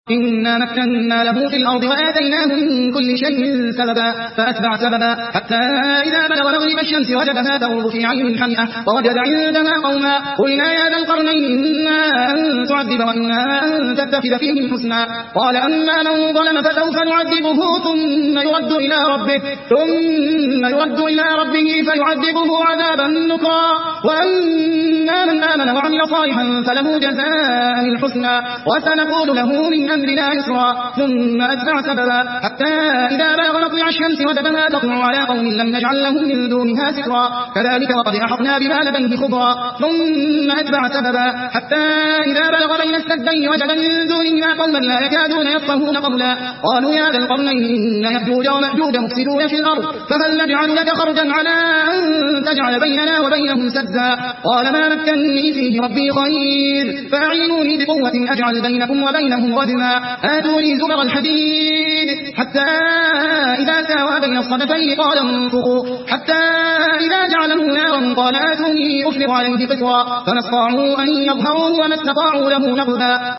إنا مكنا له في الأرض وآتيناه من كل شيء سببا فأتبع سببا حتى إذا بلغ مغرب الشمس وجدها تغرب في عين حمئة ووجد عندها قوما قلنا يا ذا القرنين إما أن تعذب وإما أن تتخذ فيهم حسنا قال أما من ظلم فسوف نعذبه ثم يرد إلى ربه فيعذبه عذابا نكرا وأما من آمن وعمل صالحا فله جزاء الحسنى وسنقول له من أمرنا يسرا ثم أتبع سببا حتى إذا بلغ مطلع الشمس وجدها تطلع على قوم لم نجعل لهم من دونها سترا كذلك وقد أحطنا بما لديه خبرا ثم أتبع سببا حتى إذا بلغ بين السدين وجد من دونهما قوما لا يكادون يفقهون قولا قالوا يا ذا القرنين إن يأجوج ومأجوج مفسدون في الأرض فهل نجعل لك خرجا على أن تجعل بيننا وبينهم سدا قال ما مكنني فيه ربي خير فأعينوني بقوة أجعل بينكم وبينهم ردما آتوني زبر الحديد حتى إذا ساوى بين الصدفين قال انفخوا حتى إذا جعله نارا قال آتوني أفرغ عليه قطرا فما استطاعوا أن يظهروه وما استطاعوا له نقبا